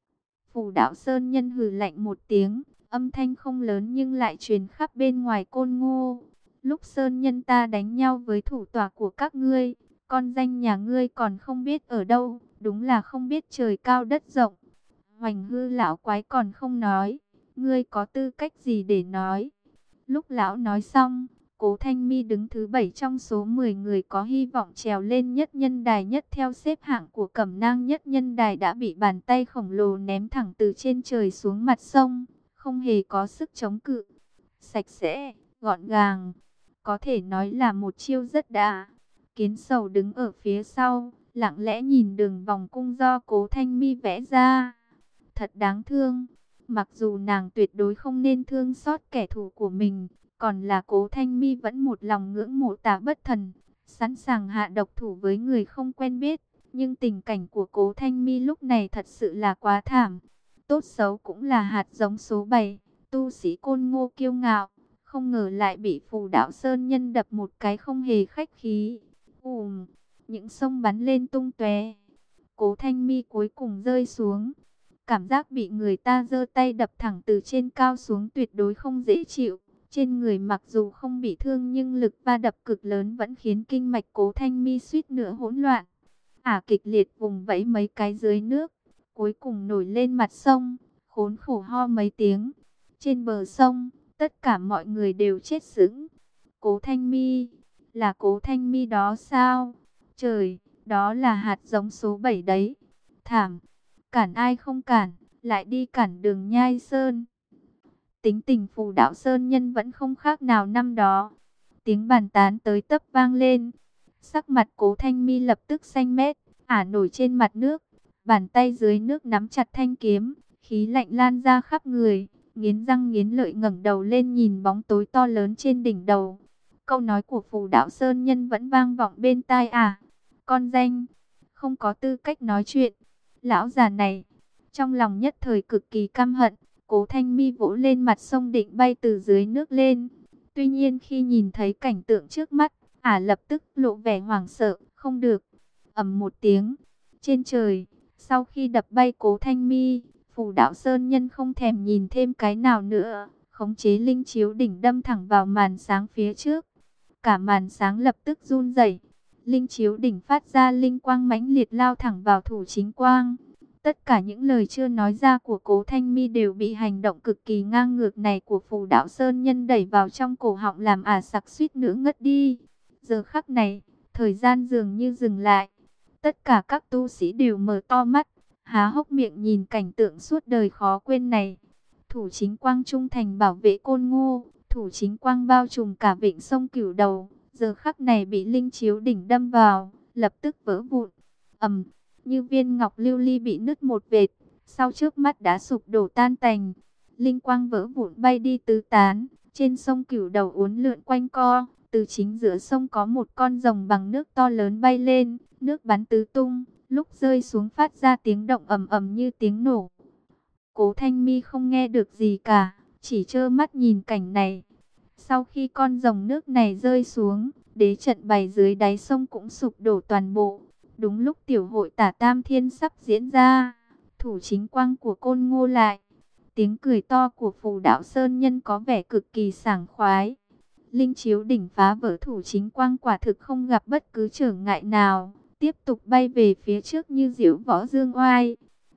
Phù Đạo Sơn Nhân hừ lạnh một tiếng, âm thanh không lớn nhưng lại truyền khắp bên ngoài Côn Ngô. Lúc Sơn Nhân ta đánh nhau với thủ tọa của các ngươi, con danh nhà ngươi còn không biết ở đâu, đúng là không biết trời cao đất rộng. Hoành hư lão quái còn không nói, ngươi có tư cách gì để nói? Lúc lão nói xong, Cố Thanh Mi đứng thứ 7 trong số 10 người có hy vọng trèo lên nhất nhân đài nhất theo xếp hạng của Cẩm Nang. Nhất nhân đài đã bị bàn tay khổng lồ ném thẳng từ trên trời xuống mặt sông, không hề có sức chống cự. Sạch sẽ, gọn gàng, có thể nói là một chiêu rất đã. Kiến Sầu đứng ở phía sau, lặng lẽ nhìn đường vòng cung do Cố Thanh Mi vẽ ra. Thật đáng thương. Mặc dù nàng tuyệt đối không nên thương xót kẻ thù của mình, còn là Cố Thanh Mi vẫn một lòng ngưỡng mộ Tả Bất Thần, sẵn sàng hạ độc thủ với người không quen biết. Nhưng tình cảnh của Cố Thanh Mi lúc này thật sự là quá thảm. Tốt xấu cũng là hạt giống số 7, tu sĩ Côn Ngô kiêu ngạo, không ngờ lại bị Phù Đạo Sơn Nhân đập một cái không hề khách khí. Những sông bắn lên tung tóe. Cố Thanh Mi cuối cùng rơi xuống. Cảm giác bị người ta giơ tay đập thẳng từ trên cao xuống tuyệt đối không dễ chịu. Trên người mặc dù không bị thương nhưng lực va đập cực lớn vẫn khiến kinh mạch Cố Thanh Mi suýt nữa hỗn loạn. Ả kịch liệt vùng vẫy mấy cái dưới nước, cuối cùng nổi lên mặt sông, khốn khổ ho mấy tiếng. Trên bờ sông, tất cả mọi người đều chết sững. Cố Thanh Mi, là Cố Thanh Mi đó sao? Trời, đó là hạt giống số 7 đấy. Thảm, cản ai không cản, lại đi cản Đường Nhai Sơn. Tính tình Phù Đạo Sơn Nhân vẫn không khác nào năm đó. Tiếng bàn tán tới tấp vang lên. Sắc mặt Cố Thanh Mi lập tức xanh mét, ả nổi trên mặt nước, bàn tay dưới nước nắm chặt thanh kiếm, khí lạnh lan ra khắp người, nghiến răng nghiến lợi ngẩng đầu lên nhìn bóng tối to lớn trên đỉnh đầu. Câu nói của Phù Đạo Sơn Nhân vẫn vang vọng bên tai ả. Con danh, không có tư cách nói chuyện. Lão già này, trong lòng nhất thời cực kỳ căm hận. Cố Thanh Mi vỗ lên mặt sông định bay từ dưới nước lên. Tuy nhiên khi nhìn thấy cảnh tượng trước mắt, ả lập tức lộ vẻ hoảng sợ. Không được. Ầm một tiếng. Trên trời, sau khi đập bay Cố Thanh Mi, Phù Đạo Sơn Nhân không thèm nhìn thêm cái nào nữa, khống chế linh chiếu đỉnh đâm thẳng vào màn sáng phía trước. Cả màn sáng lập tức run rẩy. Linh chiếu đỉnh phát ra linh quang mãnh liệt lao thẳng vào thủ chính quang. Tất cả những lời chưa nói ra của Cố Thanh Mi đều bị hành động cực kỳ ngang ngược này của Phù Đạo Sơn Nhân đẩy vào trong cổ họng làm ả sặc suýt nữa ngất đi. Giờ khắc này, thời gian dường như dừng lại. Tất cả các tu sĩ đều mở to mắt, há hốc miệng nhìn cảnh tượng suốt đời khó quên này. Thủ chính quang trung thành bảo vệ Côn Ngô, thủ chính quang bao trùm cả vịnh sông Cửu Đầu, giờ khắc này bị linh chiếu đỉnh đâm vào, lập tức vỡ vụn. Như viên ngọc lưu ly bị nứt một vệt, sau trước mắt đã sụp đổ tan tành. Linh quang vỡ vụn bay đi tứ tán, trên sông Cửu Đầu uốn lượn quanh co. Từ chính giữa sông có một con rồng bằng nước to lớn bay lên, nước bắn tứ tung, lúc rơi xuống phát ra tiếng động ầm ầm như tiếng nổ. Cố Thanh Mi không nghe được gì cả, chỉ trơ mắt nhìn cảnh này. Sau khi con rồng nước này rơi xuống, đế trận bày dưới đáy sông cũng sụp đổ toàn bộ. Đúng lúc tiểu hội Tả Tam Thiên sắp diễn ra, thủ chính quang của Côn Ngô lại. Tiếng cười to của Phù Đạo Sơn Nhân có vẻ cực kỳ sảng khoái. Linh chiếu đỉnh phá vỡ thủ chính quang quả thực không gặp bất cứ trở ngại nào, tiếp tục bay về phía trước như diễu võ dương oai.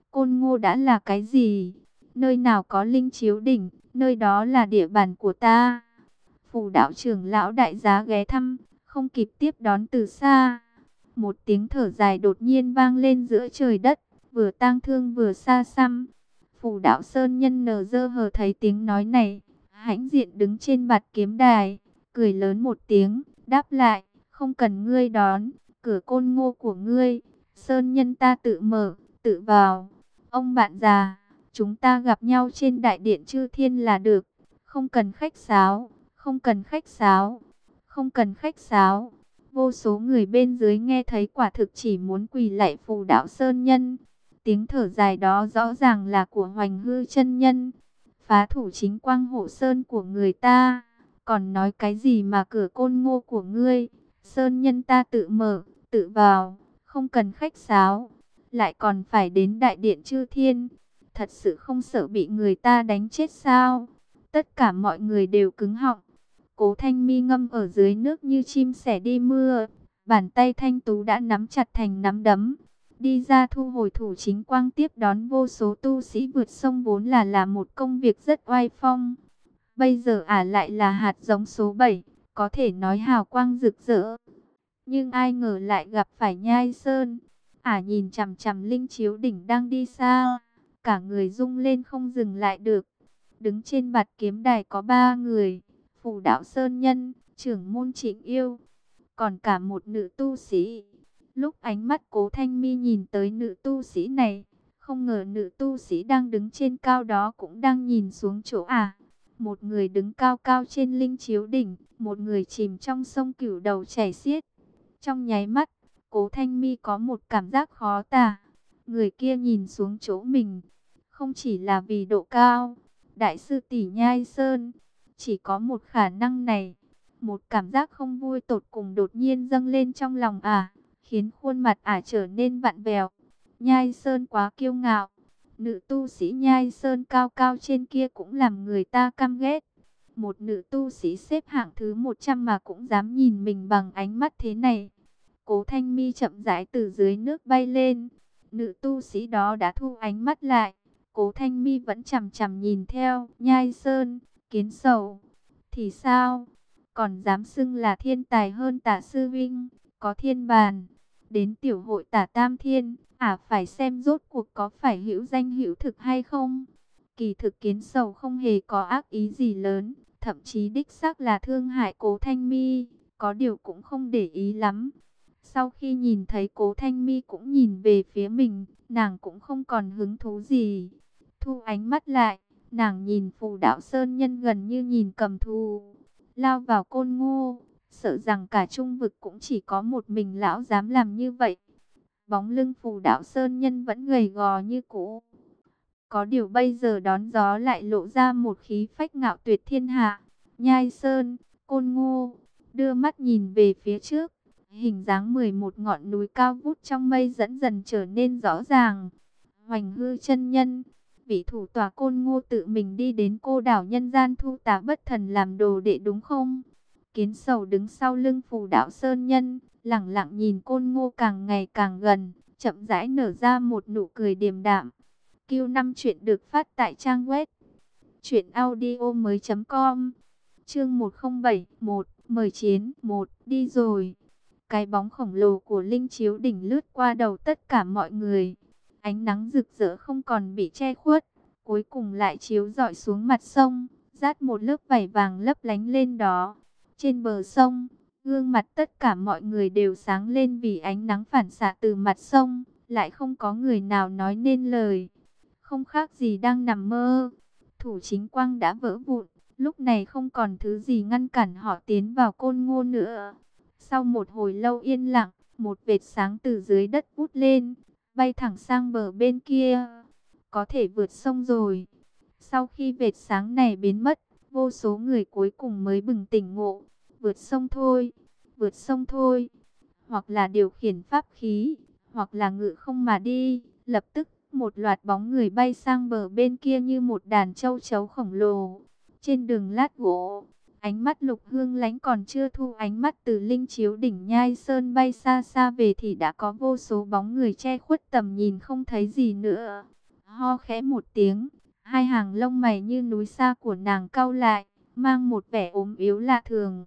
Côn Ngô đã là cái gì? Nơi nào có Linh Chiếu đỉnh, nơi đó là địa bàn của ta. Phù đạo trưởng lão đại giá ghé thăm, không kịp tiếp đón từ xa. Một tiếng thở dài đột nhiên vang lên giữa trời đất, vừa tang thương vừa xa xăm. Phù đạo sơn nhân nờ dơ hờ thấy tiếng nói này, hãnh diện đứng trên bạt kiếm đài, cười lớn một tiếng, đáp lại, không cần ngươi đón, cửa Côn Ngô của ngươi, sơn nhân ta tự mở, tự vào. Ông bạn già, chúng ta gặp nhau trên đại điện chư thiên là được, không cần khách sáo, không cần khách sáo, không cần khách sáo. Vô số người bên dưới nghe thấy quả thực chỉ muốn quỳ lạy Phù đạo sơn nhân. Tiếng thở dài đó rõ ràng là của Hoành Hư chân nhân, phá thủ chính quang hộ sơn của người ta, còn nói cái gì mà cửa Côn Ngô của ngươi, sơn nhân ta tự mở, tự vào, không cần khách sáo, lại còn phải đến đại điện chư thiên, thật sự không sợ bị người ta đánh chết sao? Tất cả mọi người đều cứng họng. Cố Thanh Mi ngâm ở dưới nước như chim sẻ đi mưa, bàn tay thanh tú đã nắm chặt thành nắm đấm. Đi ra thu hồi thủ chính quang tiếp đón vô số tu sĩ vượt sông vốn là một công việc rất oai phong. Bây giờ ả lại là hạt giống số 7, có thể nói hào quang rực rỡ. Nhưng ai ngờ lại gặp phải Nhai Sơn. Ả nhìn chằm chằm Linh Chiếu đỉnh đang đi xa, cả người rung lên không dừng lại được. Đứng trên bạt kiếm đài có 3 người, Phù đạo sơn nhân, trưởng môn Trịnh Yêu, còn cả một nữ tu sĩ. Lúc ánh mắt Cố Thanh Mi nhìn tới nữ tu sĩ này, không ngờ nữ tu sĩ đang đứng trên cao đó cũng đang nhìn xuống chỗ ả. Một người đứng cao cao trên Linh Chiếu đỉnh, một người chìm trong sông Cửu Đầu chảy xiết. Trong nháy mắt, Cố Thanh Mi có một cảm giác khó tả. Người kia nhìn xuống chỗ mình, không chỉ là vì độ cao. Đại sư tỷ Nhai Sơn, chỉ có một khả năng này. Một cảm giác không vui tột cùng đột nhiên dâng lên trong lòng ả, khiến khuôn mặt ả trở nên vặn vẹo. Nhai Sơn quá kiêu ngạo. Nữ tu sĩ Nhai Sơn cao cao trên kia cũng làm người ta căm ghét. Một nữ tu sĩ xếp hạng thứ 100 mà cũng dám nhìn mình bằng ánh mắt thế này. Cố Thanh Mi chậm rãi từ dưới nước bay lên. Nữ tu sĩ đó đã thu ánh mắt lại. Cố Thanh Mi vẫn chằm chằm nhìn theo. Nhai Sơn, Kiến Sầu, thì sao? Còn dám xưng là thiên tài hơn Tả sư vinh, có thiên bàn. Đến tiểu hội Tả Tam Thiên, phải xem rốt cuộc có phải hữu danh hữu thực hay không. Kỳ thực Kiến Sầu không hề có ác ý gì lớn, thậm chí đích xác là thương hại Cố Thanh Mi, có điều cũng không để ý lắm. Sau khi nhìn thấy Cố Thanh Mi cũng nhìn về phía mình, nàng cũng không còn hứng thú gì. Thu ánh mắt lại, nàng nhìn Phù đạo sơn nhân gần như nhìn cầm thú. Lao vào Côn Ngô, sợ rằng cả trung vực cũng chỉ có một mình lão dám làm như vậy. Bóng lưng Phù đạo sơn nhân vẫn gầy gò như cũ. Có điều bây giờ đón gió lại lộ ra một khí phách ngạo tuyệt thiên hạ. Nhai Sơn, Côn Ngô, đưa mắt nhìn về phía trước. Hình dáng 11 ngọn núi cao vút trong mây dẫn dần trở nên rõ ràng. Hoành Hư chân nhân, vị thủ tòa Côn Ngô tự mình đi đến Cô đảo nhân gian thu Tá Bất Thần làm đồ đệ đúng không? Kiến Sầu đứng sau lưng Phù đạo sơn nhân, lẳng lặng nhìn Côn Ngô càng ngày càng gần, chậm rãi nở ra một nụ cười điềm đạm. Q5 chuyện được phát tại trang web truyệnaudiomoi.com. Chương 107, mời chiến, đi rồi. Cái bóng khổng lồ của Linh Chiếu đỉnh lướt qua đầu tất cả mọi người. Ánh nắng rực rỡ không còn bị che khuất, cuối cùng lại chiếu rọi xuống mặt sông, dát một lớp vảy vàng lấp lánh lên đó. Trên bờ sông, gương mặt tất cả mọi người đều sáng lên vì ánh nắng phản xạ từ mặt sông, lại không có người nào nói nên lời. Không khác gì đang nằm mơ. Thủ chính quang đã vỡ vụn, lúc này không còn thứ gì ngăn cản họ tiến vào Côn Ngô nữa. Sau một hồi lâu yên lặng, một vệt sáng từ dưới đất vút lên, bay thẳng sang bờ bên kia. Có thể vượt sông rồi. Sau khi vệt sáng này biến mất, vô số người cuối cùng mới bừng tỉnh ngộ. Vượt sông thôi, vượt sông thôi. Hoặc là điều khiển pháp khí, hoặc là ngự không mà đi. Lập tức, một loạt bóng người bay sang bờ bên kia như một đàn châu chấu khổng lồ. Trên đường lát gỗ, ánh mắt Lục Hương Lánh còn chưa thu ánh mắt từ Linh Chiếu đỉnh Nhai Sơn bay xa xa về thì đã có vô số bóng người che khuất tầm nhìn không thấy gì nữa. Ho khẽ một tiếng, hai hàng lông mày như núi xa của nàng cau lại, mang một vẻ ốm yếu lạ thường.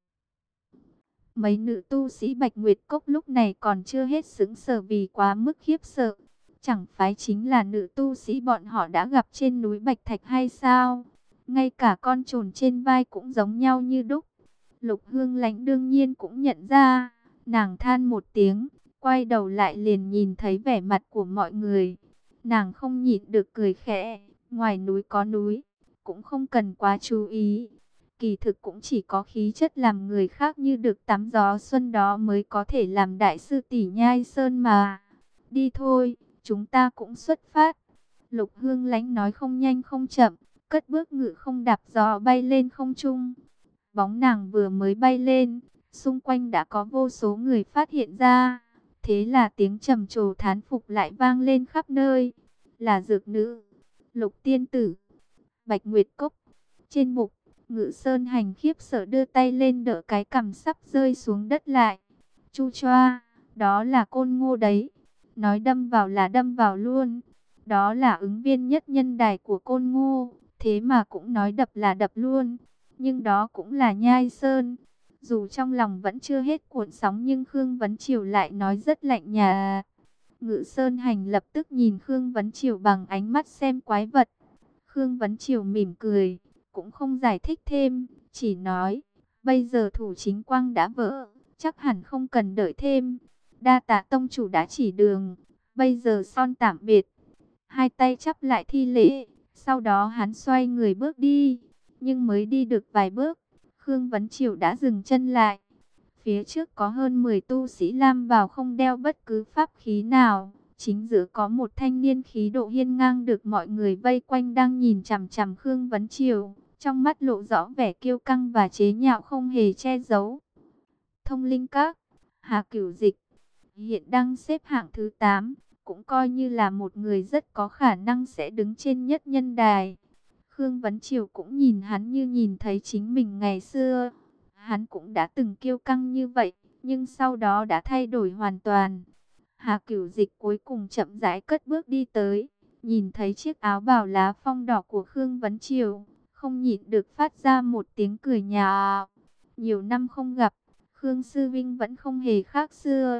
Mấy nữ tu sĩ Bạch Nguyệt Cốc lúc này còn chưa hết sững sờ vì quá mức khiếp sợ. Chẳng phải chính là nữ tu sĩ bọn họ đã gặp trên núi Bạch Thạch hay sao? Ngay cả con trồn trên vai cũng giống nhau như đúc. Lục Hương Lãnh đương nhiên cũng nhận ra, nàng than một tiếng, quay đầu lại liền nhìn thấy vẻ mặt của mọi người. Nàng không nhịn được cười khẽ, ngoài núi có núi, cũng không cần quá chú ý. Kỳ thực cũng chỉ có khí chất làm người khác như được tắm gió xuân đó mới có thể làm đại sư tỷ Nhai Sơn mà. Đi thôi, chúng ta cũng xuất phát. Lục Hương Lãnh nói không nhanh không chậm, cất bước ngự không đạp gió bay lên không trung. Bóng nàng vừa mới bay lên, xung quanh đã có vô số người phát hiện ra. Thế là tiếng trầm trồ thán phục lại vang lên khắp nơi. Là dược nữ, Lục tiên tử, Bạch Nguyệt Cốc. Trên mục, Ngự Sơn Hành khiếp sợ đưa tay lên đỡ cái cằm sắp rơi xuống đất lại. Chu choa, đó là Côn Ngô đấy. Nói đâm vào là đâm vào luôn. Đó là ứng viên nhất nhân đài của Côn Ngô. Thế mà cũng nói đập là đập luôn. Nhưng đó cũng là Nhai Sơn. Dù trong lòng vẫn chưa hết cuộn sóng nhưng Khương Vấn Triều lại nói rất lạnh nhạt. Ngự Sơn Hành lập tức nhìn Khương Vấn Triều bằng ánh mắt xem quái vật. Khương Vấn Triều mỉm cười, cũng không giải thích thêm, chỉ nói, bây giờ thủ chính quang đã vỡ, chắc hẳn không cần đợi thêm. Đa tạ tông chủ đã chỉ đường, bây giờ son tạm biệt. Hai tay chắp lại thi lễ, sau đó hắn xoay người bước đi, nhưng mới đi được vài bước, Khương Vấn Triều đã dừng chân lại. Phía trước có hơn 10 tu sĩ lam bào không đeo bất cứ pháp khí nào. Chính giữa có một thanh niên khí độ hiên ngang được mọi người vây quanh đang nhìn chằm chằm Khương Vấn Triều. Trong mắt lộ rõ vẻ kiêu căng và chế nhạo không hề che giấu. Thông Linh Các, Hà Cửu Dịch, hiện đang xếp hạng thứ 8. Cũng coi như là một người rất có khả năng sẽ đứng trên nhất nhân đài. Khương Vấn Triều cũng nhìn hắn như nhìn thấy chính mình ngày xưa. Hắn cũng đã từng kiêu căng như vậy, nhưng sau đó đã thay đổi hoàn toàn. Hà Cửu Dịch cuối cùng chậm rãi cất bước đi tới, nhìn thấy chiếc áo bào lá phong đỏ của Khương Vấn Triều, không nhịn được phát ra một tiếng cười nhạo. Nhiều năm không gặp, Khương Sư Vinh vẫn không hề khác xưa.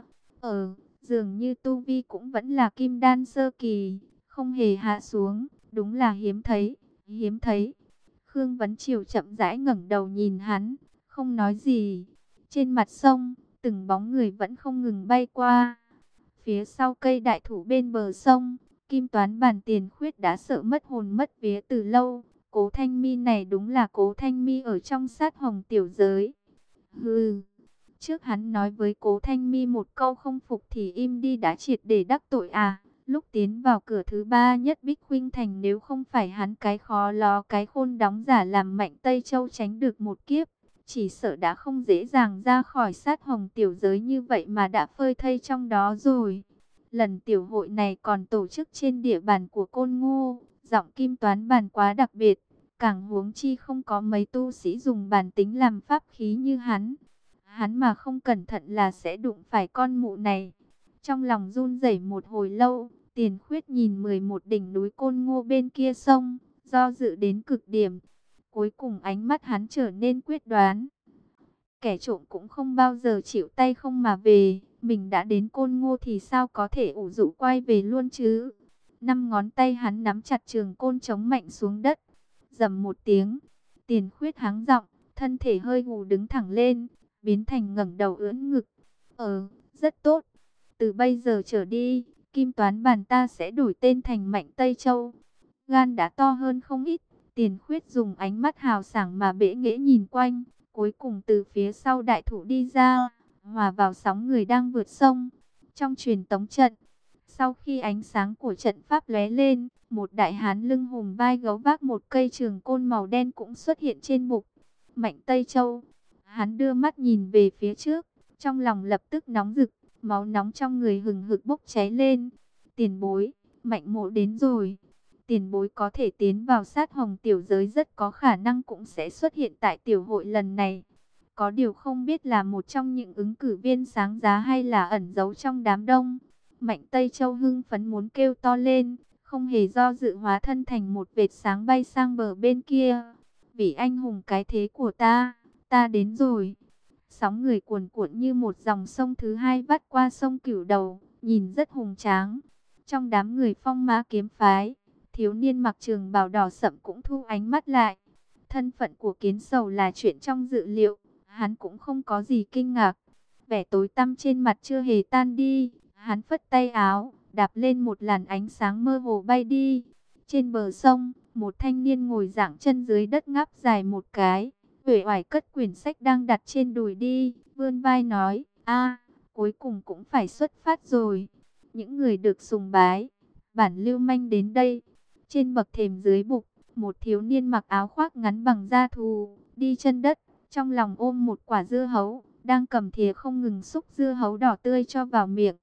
Dường như tu vi cũng vẫn là kim đan sơ kỳ, không hề hạ xuống, đúng là hiếm thấy, hiếm thấy. Khương Vấn Triều chậm rãi ngẩng đầu nhìn hắn, không nói gì. Trên mặt sông, từng bóng người vẫn không ngừng bay qua. Phía sau cây đại thụ bên bờ sông, Kim Toán Bản Tiền Khuyết đã sợ mất hồn mất vía từ lâu. Cố Thanh Mi này đúng là Cố Thanh Mi ở trong sát hồng tiểu giới. Hừ, trước hắn nói với Cố Thanh Mi một câu không phục thì im đi đã triệt để đắc tội à. Lúc tiến vào cửa thứ 3 nhất Bích Khuynh Thành, nếu không phải hắn cái khó ló cái khôn đóng giả làm Mạnh Tây Châu tránh được một kiếp, chỉ sợ đã không dễ dàng ra khỏi sát hồng tiểu giới như vậy mà đã phơi thây trong đó rồi. Lần tiểu hội này còn tổ chức trên địa bàn của Côn Ngô, giọng Kim Toán Bản quá đặc biệt, càng huống chi không có mấy tu sĩ dùng bản tính làm pháp khí như hắn. Hắn mà không cẩn thận là sẽ đụng phải con mụ này. Trong lòng run rẩy một hồi lâu, Tiền Khuyết nhìn 11 đỉnh núi Côn Ngô bên kia sông, do dự đến cực điểm. Cuối cùng ánh mắt hắn trở nên quyết đoán. Kẻ trộm cũng không bao giờ chịu tay không mà về. Mình đã đến Côn Ngô thì sao có thể ủ rũ quay về luôn chứ. 5 ngón tay hắn nắm chặt trường côn chống mạnh xuống đất. Rầm một tiếng, Tiền Khuyết hắng giọng, thân thể hơi gù đứng thẳng lên, biến thành ngẩng đầu ưỡn ngực. Rất tốt. Từ bây giờ trở đi, Kim Toán Bản ta sẽ đổi tên thành Mạnh Tây Châu. Gan đã to hơn không ít. Tiền Khuyết dùng ánh mắt hào sảng mà bẽ nghễ nhìn quanh, cuối cùng từ phía sau đại thụ đi ra, hòa vào sóng người đang vượt sông. Trong truyền tống trận, sau khi ánh sáng của trận pháp lóe lên, một đại hán lưng hùm vai gấu vác một cây trường côn màu đen cũng xuất hiện trên bục. Mạnh Tây Châu. Hắn đưa mắt nhìn về phía trước, trong lòng lập tức nóng rực, máu nóng trong người hừng hực bốc cháy lên. Tiền bối, Mạnh mộ đến rồi. Tiền bối có thể tiến vào sát hồng tiểu giới, rất có khả năng cũng sẽ xuất hiện tại tiểu hội lần này. Có điều không biết là một trong những ứng cử viên sáng giá hay là ẩn giấu trong đám đông. Mạnh Tây Châu hưng phấn muốn kêu to lên, không hề do dự hóa thân thành một vệt sáng bay sang bờ bên kia. Vì anh hùng cái thế của ta đến rồi. Sóng người cuồn cuộn như một dòng sông thứ hai vắt qua sông Cửu Đầu, nhìn rất hùng tráng. Trong đám người Phong Mã kiếm phái, thiếu niên mặc trường bào đỏ sậm cũng thu ánh mắt lại. Thân phận của Kiến Sầu là chuyện trong dự liệu, hắn cũng không có gì kinh ngạc. Vẻ tối tăm trên mặt chưa hề tan đi, hắn phất tay áo, đạp lên một làn ánh sáng mơ hồ bay đi. Trên bờ sông, một thanh niên ngồi giãng chân dưới đất ngáp dài một cái, uể oải cất quyển sách đang đặt trên đùi đi, vươn vai nói: "A, cuối cùng cũng phải xuất phát rồi." Những người được sùng bái, bản lưu manh đến đây. Trên bậc thềm dưới bục, một thiếu niên mặc áo khoác ngắn bằng da thú, đi chân đất, trong lòng ôm một quả dưa hấu, đang cầm thìa không ngừng xúc dưa hấu đỏ tươi cho vào miệng.